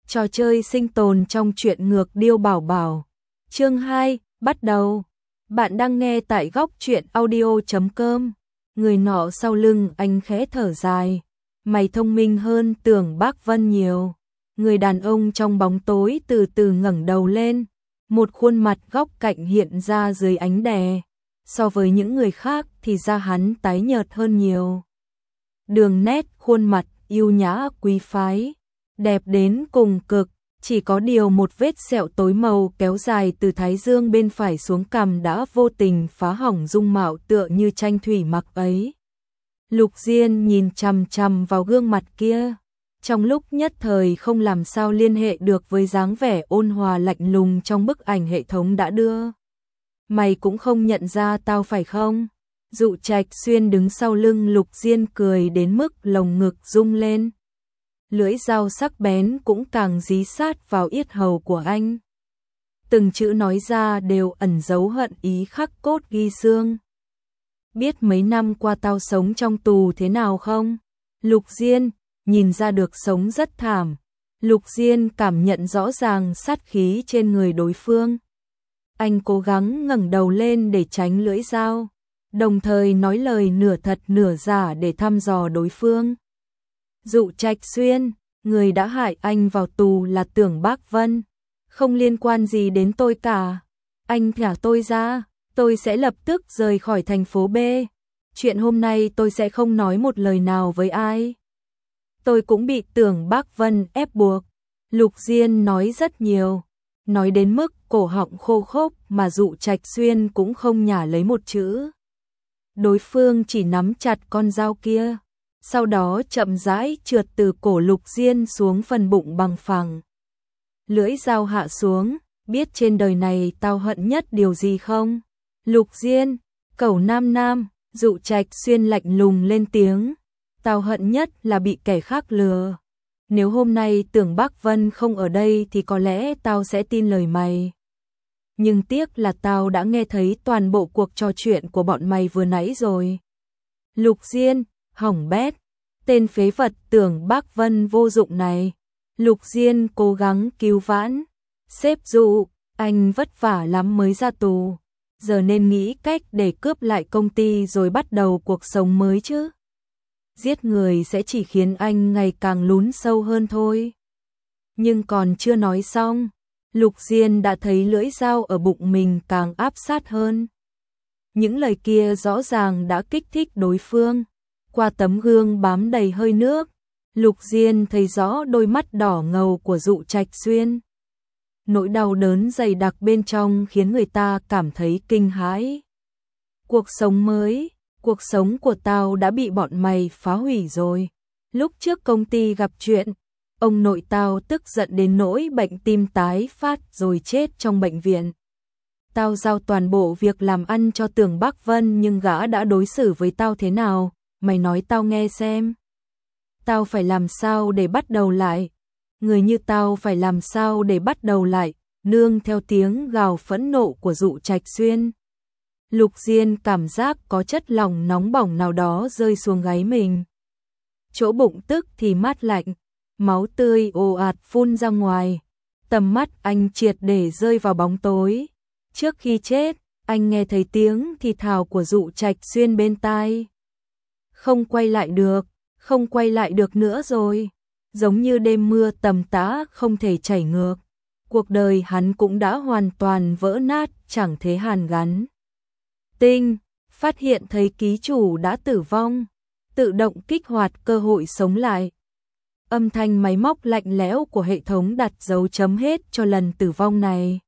Trò chơi sinh tồn trong truyện ngược Điêu Bảo Bảo. Chương 2, bắt đầu. Bạn đang nghe tại góc truyện audio.com. Người nọ sau lưng anh khẽ thở dài. Mày thông minh hơn Tưởng Bác Vân nhiều. Người đàn ông trong bóng tối từ từ ngẩng đầu lên. Một khuôn mặt góc cạnh hiện ra dưới ánh đèn. So với những người khác thì da hắn tái nhợt hơn nhiều. Đường nét khuôn mặt yêu nhã quý phái, đẹp đến cùng cực, chỉ có điều một vết sẹo tối màu kéo dài từ thái dương bên phải xuống cằm đã vô tình phá hỏng dung mạo tựa như tranh thủy mặc ấy. Lục Diên nhìn chằm chằm vào gương mặt kia, trong lúc nhất thời không làm sao liên hệ được với dáng vẻ ôn hòa lạnh lùng trong bức ảnh hệ thống đã đưa. Mày cũng không nhận ra tao phải không? Dụ Trạch Xuyên đứng sau lưng Lục Diên cười đến mức lồng ngực rung lên. Lưỡi dao sắc bén cũng càng dí sát vào yết hầu của anh. Từng chữ nói ra đều ẩn giấu hận ý khắc cốt ghi xương. Biết mấy năm qua tao sống trong tù thế nào không? Lục Diên, nhìn ra được sống rất thảm. Lục Diên cảm nhận rõ ràng sát khí trên người đối phương. Anh cố gắng ngẩng đầu lên để tránh lưỡi dao, đồng thời nói lời nửa thật nửa giả để thăm dò đối phương. Dụ Trạch Xuyên, người đã hại anh vào tù là Tưởng Bác Vân, không liên quan gì đến tôi cả. Anh thả tôi ra, tôi sẽ lập tức rời khỏi thành phố B. Chuyện hôm nay tôi sẽ không nói một lời nào với ai. Tôi cũng bị Tưởng Bác Vân ép buộc. Lục Diên nói rất nhiều, nói đến mức cổ họng khô khốc mà Dụ Trạch Xuyên cũng không nhả lấy một chữ. Đối phương chỉ nắm chặt con dao kia, sau đó chậm rãi trượt từ cổ Lục Diên xuống phần bụng bằng phẳng. Lưỡi dao hạ xuống, biết trên đời này tao hận nhất điều gì không? Lục Diên, cẩu nam nam, Dụ Trạch Xuyên lạnh lùng lên tiếng. Tao hận nhất là bị kẻ khác lừa. Nếu hôm nay Tưởng Bác Vân không ở đây thì có lẽ tao sẽ tin lời mày. Nhưng tiếc là tao đã nghe thấy toàn bộ cuộc trò chuyện của bọn mày vừa nãy rồi. Lục Diên, hỏng bét, tên phế vật Tưởng Bác Vân vô dụng này. Lục Diên cố gắng cứu vãn. Sếp Dụ, anh vất vả lắm mới ra tù. Giờ nên nghĩ cách để cướp lại công ty rồi bắt đầu cuộc sống mới chứ. Giết người sẽ chỉ khiến anh ngày càng lún sâu hơn thôi. Nhưng còn chưa nói xong, Lục Diên đã thấy lưỡi dao ở bụng mình càng áp sát hơn. Những lời kia rõ ràng đã kích thích đối phương. Qua tấm gương bám đầy hơi nước, Lục Diên thấy rõ đôi mắt đỏ ngầu của Dụ Trạch Xuyên. Nỗi đau đớn dày đặc bên trong khiến người ta cảm thấy kinh hãi. Cuộc sống mới, cuộc sống của tao đã bị bọn mày phá hủy rồi. Lúc trước công ty gặp chuyện, ông nội tao tức giận đến nỗi bệnh tim tái phát rồi chết trong bệnh viện. Tao giao toàn bộ việc làm ăn cho Tưởng Bác Vân nhưng gã đã đối xử với tao thế nào, mày nói tao nghe xem. Tao phải làm sao để bắt đầu lại? Người như tao phải làm sao để bắt đầu lại? Nương theo tiếng gào phẫn nộ của Dụ Trạch Xuyên. Lục Diên cảm giác có chất lỏng nóng bỏng nào đó rơi xuống gáy mình. Chỗ bụng tức thì mát lạnh, máu tươi ồ ạt phun ra ngoài. Tầm mắt anh triệt để rơi vào bóng tối. Trước khi chết, anh nghe thấy tiếng thì thào của Dụ Trạch Xuyên bên tai. Không quay lại được, không quay lại được nữa rồi. Giống như đêm mưa tầm tã không thể chảy ngược. Cuộc đời hắn cũng đã hoàn toàn vỡ nát, chẳng thể hàn gắn. Tinh, phát hiện thấy ký chủ đã tử vong, tự động kích hoạt cơ hội sống lại. Âm thanh máy móc lạnh lẽo của hệ thống đặt dấu chấm hết cho lần tử vong này.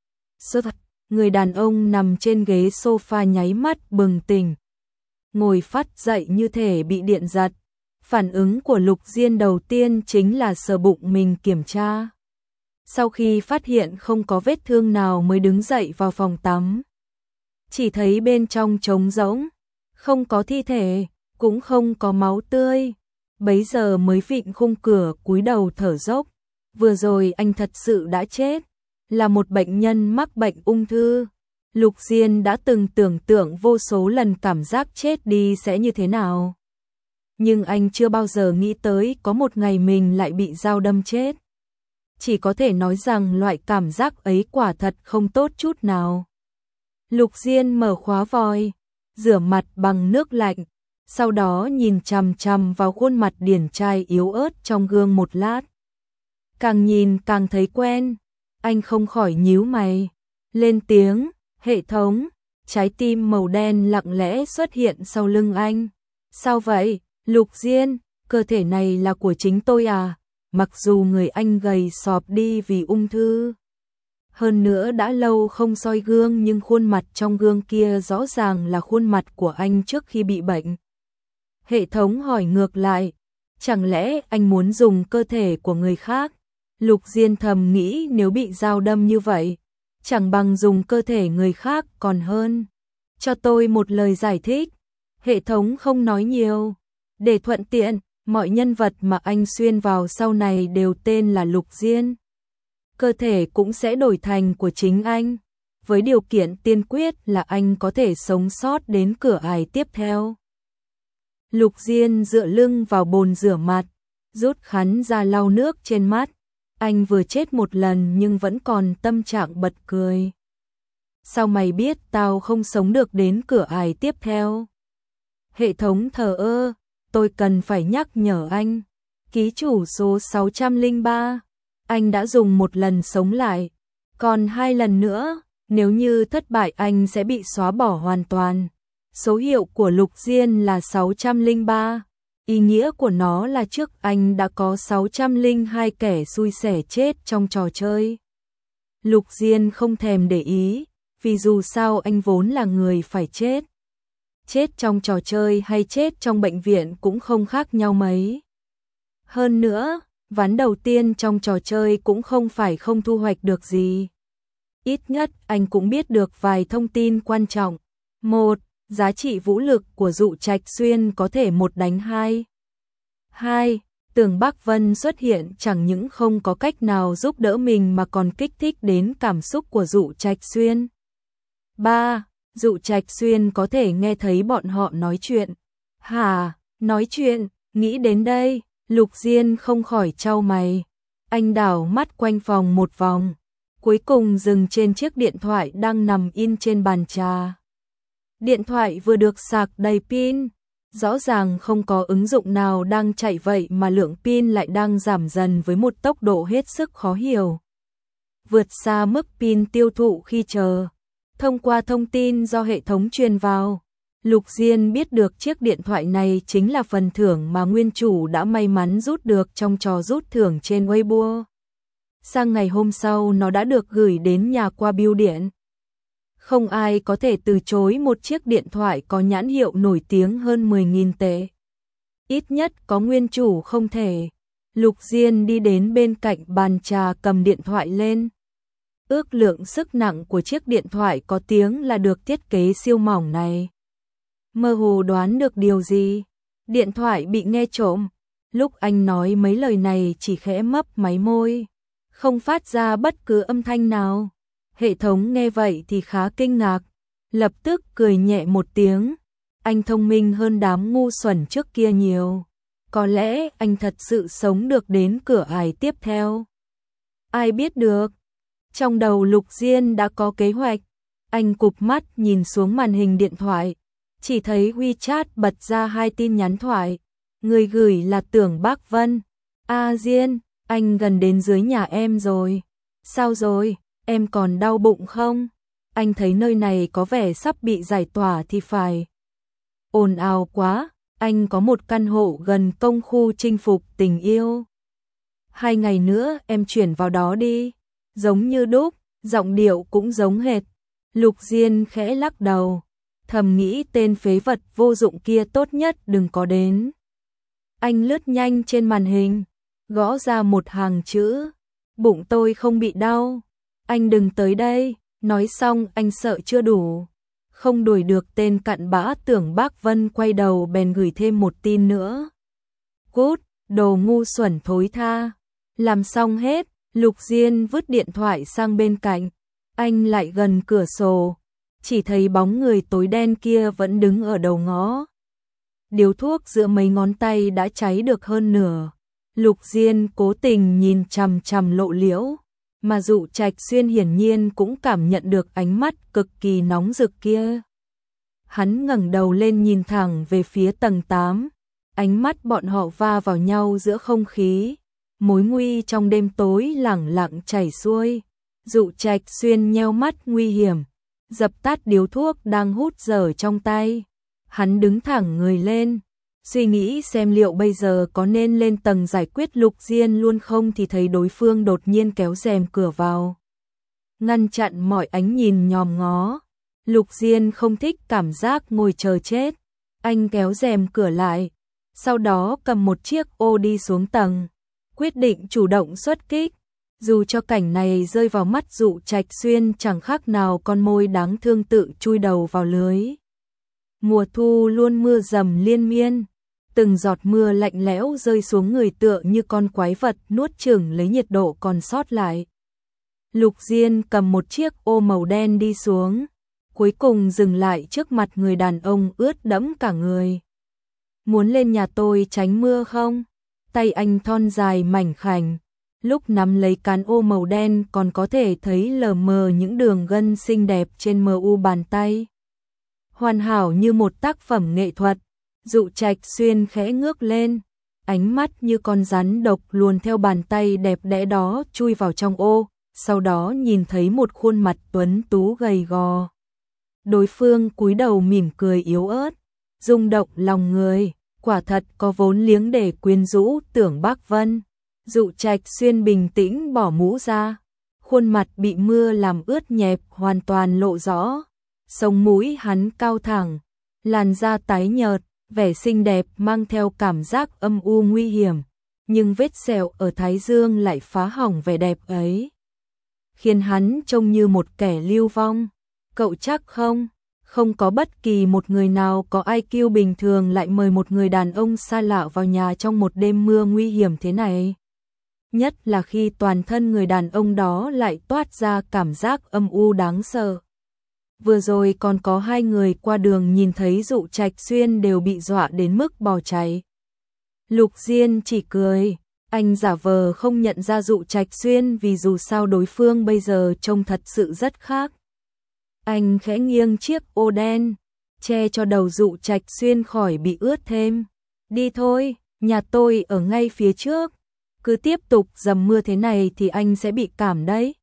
Người đàn ông nằm trên ghế sofa nháy mắt bừng tỉnh. Ngồi phát dậy như thể bị điện giật. Phản ứng của Lục Diên đầu tiên chính là sờ bụng mình kiểm tra. Sau khi phát hiện không có vết thương nào mới đứng dậy vào phòng tắm. Chỉ thấy bên trong trống rỗng, không có thi thể, cũng không có máu tươi. Bấy giờ mới vịn khung cửa cúi đầu thở dốc. Vừa rồi anh thật sự đã chết, là một bệnh nhân mắc bệnh ung thư. Lục Diên đã từng tưởng tượng vô số lần cảm giác chết đi sẽ như thế nào. Nhưng anh chưa bao giờ nghĩ tới có một ngày mình lại bị dao đâm chết. chỉ có thể nói rằng loại cảm giác ấy quả thật không tốt chút nào. Lục Diên mở khóa vòi, rửa mặt bằng nước lạnh, sau đó nhìn chằm chằm vào khuôn mặt điển trai yếu ớt trong gương một lát. Càng nhìn càng thấy quen, anh không khỏi nhíu mày, lên tiếng, hệ thống, trái tim màu đen lặng lẽ xuất hiện sau lưng anh. Sao vậy, Lục Diên, cơ thể này là của chính tôi à? Mặc dù người anh gầy sọp đi vì ung thư. Hơn nữa đã lâu không soi gương nhưng khuôn mặt trong gương kia rõ ràng là khuôn mặt của anh trước khi bị bệnh. Hệ thống hỏi ngược lại, chẳng lẽ anh muốn dùng cơ thể của người khác? Lục Diên thầm nghĩ nếu bị dao đâm như vậy, chẳng bằng dùng cơ thể người khác còn hơn. Cho tôi một lời giải thích. Hệ thống không nói nhiều. Để thuận tiện, mọi nhân vật mà anh xuyên vào sau này đều tên là Lục Diên. Cơ thể cũng sẽ đổi thành của chính anh, với điều kiện tiên quyết là anh có thể sống sót đến cửa ải tiếp theo. Lục Diên dựa lưng vào bồn rửa mặt, rút khăn ra lau nước trên mắt. Anh vừa chết một lần nhưng vẫn còn tâm trạng bật cười. Sao mày biết tao không sống được đến cửa ải tiếp theo? Hệ thống thờ ơ, tôi cần phải nhắc nhở anh. Ký chủ số 603, anh đã dùng một lần sống lại, còn 2 lần nữa, nếu như thất bại anh sẽ bị xóa bỏ hoàn toàn. Số hiệu của Lục Diên là 603. Ý nghĩa của nó là trước anh đã có 602 kẻ xui xẻ chết trong trò chơi. Lục Diên không thèm để ý, vì dù sao anh vốn là người phải chết. Chết trong trò chơi hay chết trong bệnh viện cũng không khác nhau mấy. Hơn nữa, ván đầu tiên trong trò chơi cũng không phải không thu hoạch được gì. Ít nhất anh cũng biết được vài thông tin quan trọng. 1. Giá trị vũ lực của Dụ Trạch Xuyên có thể 1 đánh 2. 2. Tưởng Bắc Vân xuất hiện chẳng những không có cách nào giúp đỡ mình mà còn kích thích đến cảm xúc của Dụ Trạch Xuyên. 3. Dụ Trạch Xuyên có thể nghe thấy bọn họ nói chuyện. Hả, nói chuyện, nghĩ đến đây, Lục Diên không khỏi chau mày. Anh đảo mắt quanh phòng một vòng, cuối cùng dừng trên chiếc điện thoại đang nằm in trên bàn trà. Điện thoại vừa được sạc đầy pin, rõ ràng không có ứng dụng nào đang chạy vậy mà lượng pin lại đang giảm dần với một tốc độ hết sức khó hiểu. Vượt xa mức pin tiêu thụ khi chờ. Thông qua thông tin do hệ thống truyền vào, Lục Diên biết được chiếc điện thoại này chính là phần thưởng mà nguyên chủ đã may mắn rút được trong trò rút thưởng trên Weibo. Sang ngày hôm sau nó đã được gửi đến nhà qua bưu điện. Không ai có thể từ chối một chiếc điện thoại có nhãn hiệu nổi tiếng hơn 10.000 tệ. Ít nhất có nguyên chủ không thể. Lục Diên đi đến bên cạnh bàn trà cầm điện thoại lên. Ước lượng sức nặng của chiếc điện thoại có tiếng là được thiết kế siêu mỏng này. Mơ hồ đoán được điều gì? Điện thoại bị nghe trộm. Lúc anh nói mấy lời này chỉ khẽ mấp máy môi, không phát ra bất cứ âm thanh nào. Hệ thống nghe vậy thì khá kinh ngạc, lập tức cười nhẹ một tiếng. Anh thông minh hơn đám ngu xuẩn trước kia nhiều. Có lẽ anh thật sự sống được đến cửa ải tiếp theo. Ai biết được. Trong đầu Lục Diên đã có kế hoạch. Anh cụp mắt nhìn xuống màn hình điện thoại, chỉ thấy WeChat bật ra 2 tin nhắn thoại. Người gửi là Tưởng Bắc Vân. Diên, anh gần đến dưới nhà em rồi. Sao rồi, em còn đau bụng không? Anh thấy nơi này có vẻ sắp bị giải tỏa thì phải. Ồn ào quá, anh có một căn hộ gần công khu chinh phục tình yêu. 2 ngày nữa em chuyển vào đó đi. Giống như đúc, giọng điệu cũng giống hệt. Lục Diên khẽ lắc đầu, thầm nghĩ tên phế vật vô dụng kia tốt nhất đừng có đến. Anh lướt nhanh trên màn hình, gõ ra một hàng chữ. Bụng tôi không bị đau. Anh đừng tới đây. Nói xong anh sợ chưa đủ. Không đuổi được tên cặn bã Tưởng Bắc Vân quay đầu bèn gửi thêm một tin nữa. Cút, đồ ngu xuẩn thối tha. Làm xong hết, Lục Diên vứt điện thoại sang bên cạnh. Anh lại gần cửa sổ, chỉ thấy bóng người tối đen kia vẫn đứng ở đầu ngõ. Điếu thuốc giữa mấy ngón tay đã cháy được hơn nửa. Lục Diên cố tình nhìn chằm chằm Lộ Liễu, mà Dụ Trạch Xuyên hiển nhiên cũng cảm nhận được ánh mắt cực kỳ nóng rực kia. Hắn ngẩng đầu lên nhìn thẳng về phía tầng 8, ánh mắt bọn họ va vào nhau giữa không khí, mối nguy trong đêm tối lẳng lặng chảy xuôi. Dụ Trạch Xuyên nheo mắt nguy hiểm, dập tắt điếu thuốc đang hút dở trong tay. Hắn đứng thẳng người lên, suy nghĩ xem liệu bây giờ có nên lên tầng giải quyết Lục Diên luôn không, thì thấy đối phương đột nhiên kéo rèm cửa vào, ngăn chặn mọi ánh nhìn nhòm ngó. Lục Diên không thích cảm giác ngồi chờ chết, anh kéo rèm cửa lại, sau đó cầm một chiếc ô đi xuống tầng, quyết định chủ động xuất kích. Dù cho cảnh này rơi vào mắt Dụ Trạch Xuyên chẳng khác nào con mồi đáng thương tự chui đầu vào lưới. Mùa thu luôn mưa dầm liên miên, từng giọt mưa lạnh lẽo rơi xuống người tựa như con quái vật nuốt chửng lấy nhiệt độ còn sót lại. Lục Diên cầm một chiếc ô màu đen đi xuống, cuối cùng dừng lại trước mặt người đàn ông ướt đẫm cả người. Muốn lên nhà tôi tránh mưa không? Tay anh thon dài mảnh khảnh, lúc nắm lấy cán ô màu đen còn có thể thấy lờ mờ những đường gân xinh đẹp trên mu bàn tay. Hoàn hảo như một tác phẩm nghệ thuật. Dụ Trạch Xuyên khẽ ngước lên, ánh mắt như con rắn độc luồn theo bàn tay đẹp đẽ đó chui vào trong ô, sau đó nhìn thấy một khuôn mặt tuấn tú gầy gò. Đối phương cúi đầu mỉm cười yếu ớt, rung động lòng người, quả thật có vốn liếng để quyến rũ Tưởng Bắc Vân. Dụ Trạch Xuyên bình tĩnh bỏ mũ ra, khuôn mặt bị mưa làm ướt nhẹp hoàn toàn lộ rõ, sống mũi hắn cao thẳng, làn da tái nhợt, vẻ xinh đẹp mang theo cảm giác âm u nguy hiểm, nhưng vết sẹo ở thái dương lại phá hỏng vẻ đẹp ấy, khiến hắn trông như một kẻ lưu vong. Cậu chắc không? Không có bất kỳ một người nào có IQ bình thường lại mời một người đàn ông xa lạ vào nhà trong một đêm mưa nguy hiểm thế này. Nhất là khi toàn thân người đàn ông đó lại toát ra cảm giác âm u đáng sợ. Vừa rồi còn có hai người qua đường nhìn thấy Dụ Trạch Xuyên đều bị dọa đến mức bỏ chạy. Lục Diên chỉ cười, anh giả vờ không nhận ra Dụ Trạch Xuyên vì dù sao đối phương bây giờ trông thật sự rất khác. Anh khẽ nghiêng chiếc ô đen, che cho đầu Dụ Trạch Xuyên khỏi bị ướt thêm. Đi thôi, nhà tôi ở ngay phía trước. Cứ tiếp tục dầm mưa thế này thì anh sẽ bị cảm đấy.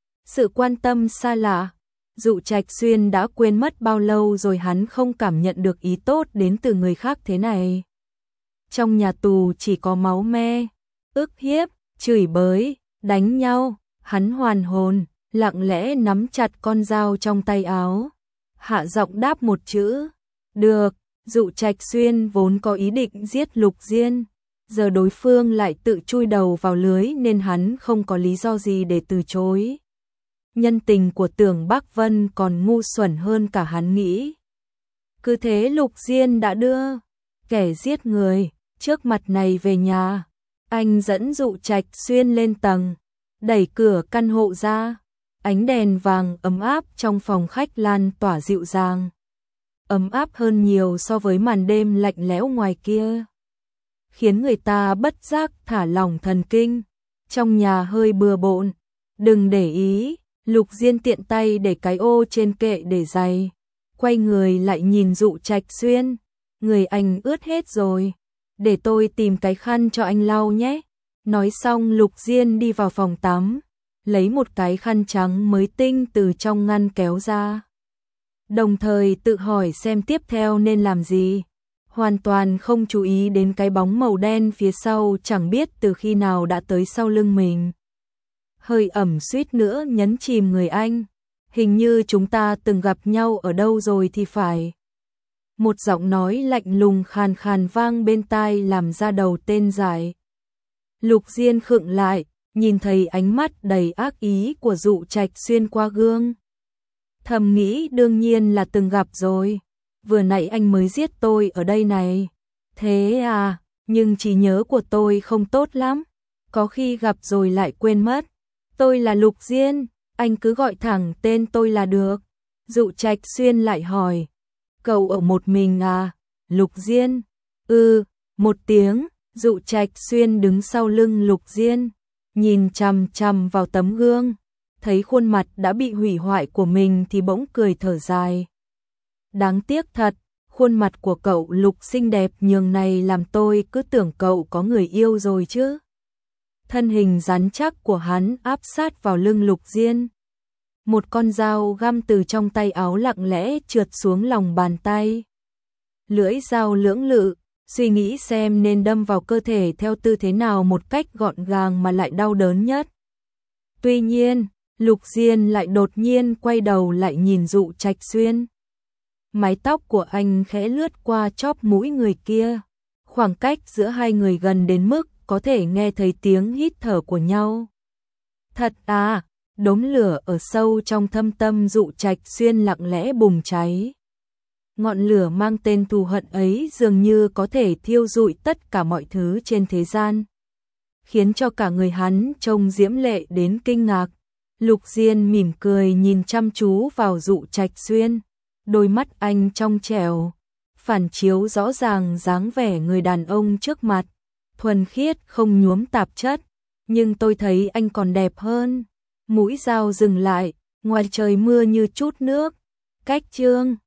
Sự quan tâm xa lạ, Dụ Trạch Xuyên đã quên mất bao lâu rồi hắn không cảm nhận được ý tốt đến từ người khác thế này. Trong nhà tù chỉ có máu me, ức hiếp, chửi bới, đánh nhau, hắn hoàn hồn, lặng lẽ nắm chặt con dao trong tay áo, hạ giọng đáp một chữ, được. Dụ Trạch Xuyên vốn có ý định giết Lục Diên, giờ đối phương lại tự chui đầu vào lưới nên hắn không có lý do gì để từ chối. Nhân tình của Tưởng Bắc Vân còn ngu xuẩn hơn cả hắn nghĩ. Cứ thế Lục Diên đã đưa kẻ giết người trước mặt này về nhà. Anh dẫn Dụ Trạch Xuyên lên tầng, đẩy cửa căn hộ ra. Ánh đèn vàng ấm áp trong phòng khách lan tỏa dịu dàng, ấm áp hơn nhiều so với màn đêm lạnh lẽo ngoài kia, khiến người ta bất giác thả lỏng thần kinh. Trong nhà hơi bừa bộn, đừng để ý. Lục Diên tiện tay để cái ô trên kệ để giày, quay người lại nhìn Dụ Trạch Xuyên, người anh ướt hết rồi, để tôi tìm cái khăn cho anh lau nhé. Nói xong Lục Diên đi vào phòng tắm, lấy một cái khăn trắng mới tinh từ trong ngăn kéo ra, đồng thời tự hỏi xem tiếp theo nên làm gì, hoàn toàn không chú ý đến cái bóng màu đen phía sau chẳng biết từ khi nào đã tới sau lưng mình. Hơi ẩm suýt nữa nhấn chìm người anh, hình như chúng ta từng gặp nhau ở đâu rồi thì phải. Một giọng nói lạnh lùng khàn khàn vang bên tai làm da đầu tên dại. Lục Diên khựng lại, nhìn thấy ánh mắt đầy ác ý của Dụ Trạch Xuyên qua gương. Thầm nghĩ đương nhiên là từng gặp rồi, vừa nãy anh mới giết tôi ở đây này. Thế à, nhưng trí nhớ của tôi không tốt lắm, có khi gặp rồi lại quên mất. Tôi là Lục Diên, anh cứ gọi thẳng tên tôi là được. Dụ Trạch Xuyên lại hỏi, cậu ở một mình à? Lục Diên, một tiếng. Dụ Trạch Xuyên đứng sau lưng Lục Diên, nhìn chằm chằm vào tấm gương, thấy khuôn mặt đã bị hủy hoại của mình thì bỗng cười thở dài. Đáng tiếc thật, khuôn mặt của cậu Lục xinh đẹp nhường này làm tôi cứ tưởng cậu có người yêu rồi chứ. Thân hình rắn chắc của hắn áp sát vào lưng Lục Diên. Một con dao găm từ trong tay áo lặng lẽ trượt xuống lòng bàn tay. Lưỡi dao lưỡng lự, suy nghĩ xem nên đâm vào cơ thể theo tư thế nào một cách gọn gàng mà lại đau đớn nhất. Tuy nhiên, Lục Diên lại đột nhiên quay đầu lại nhìn Dụ Trạch Xuyên. Mái tóc của anh khẽ lướt qua chóp mũi người kia. Khoảng cách giữa hai người gần đến mức có thể nghe thấy tiếng hít thở của nhau. Thật à, đốm lửa ở sâu trong thâm tâm Dụ Trạch Xuyên lặng lẽ bùng cháy. Ngọn lửa mang tên thù hận ấy dường như có thể thiêu rụi tất cả mọi thứ trên thế gian, khiến cho cả người hắn trông diễm lệ đến kinh ngạc. Lục Diên mỉm cười nhìn chăm chú vào Dụ Trạch Xuyên, đôi mắt anh trong trẻo, phản chiếu rõ ràng dáng vẻ người đàn ông trước mặt, thuần khiết không nhuốm tạp chất, nhưng tôi thấy anh còn đẹp hơn. Mũi dao dừng lại, ngoài trời mưa như chút nước. Cách chương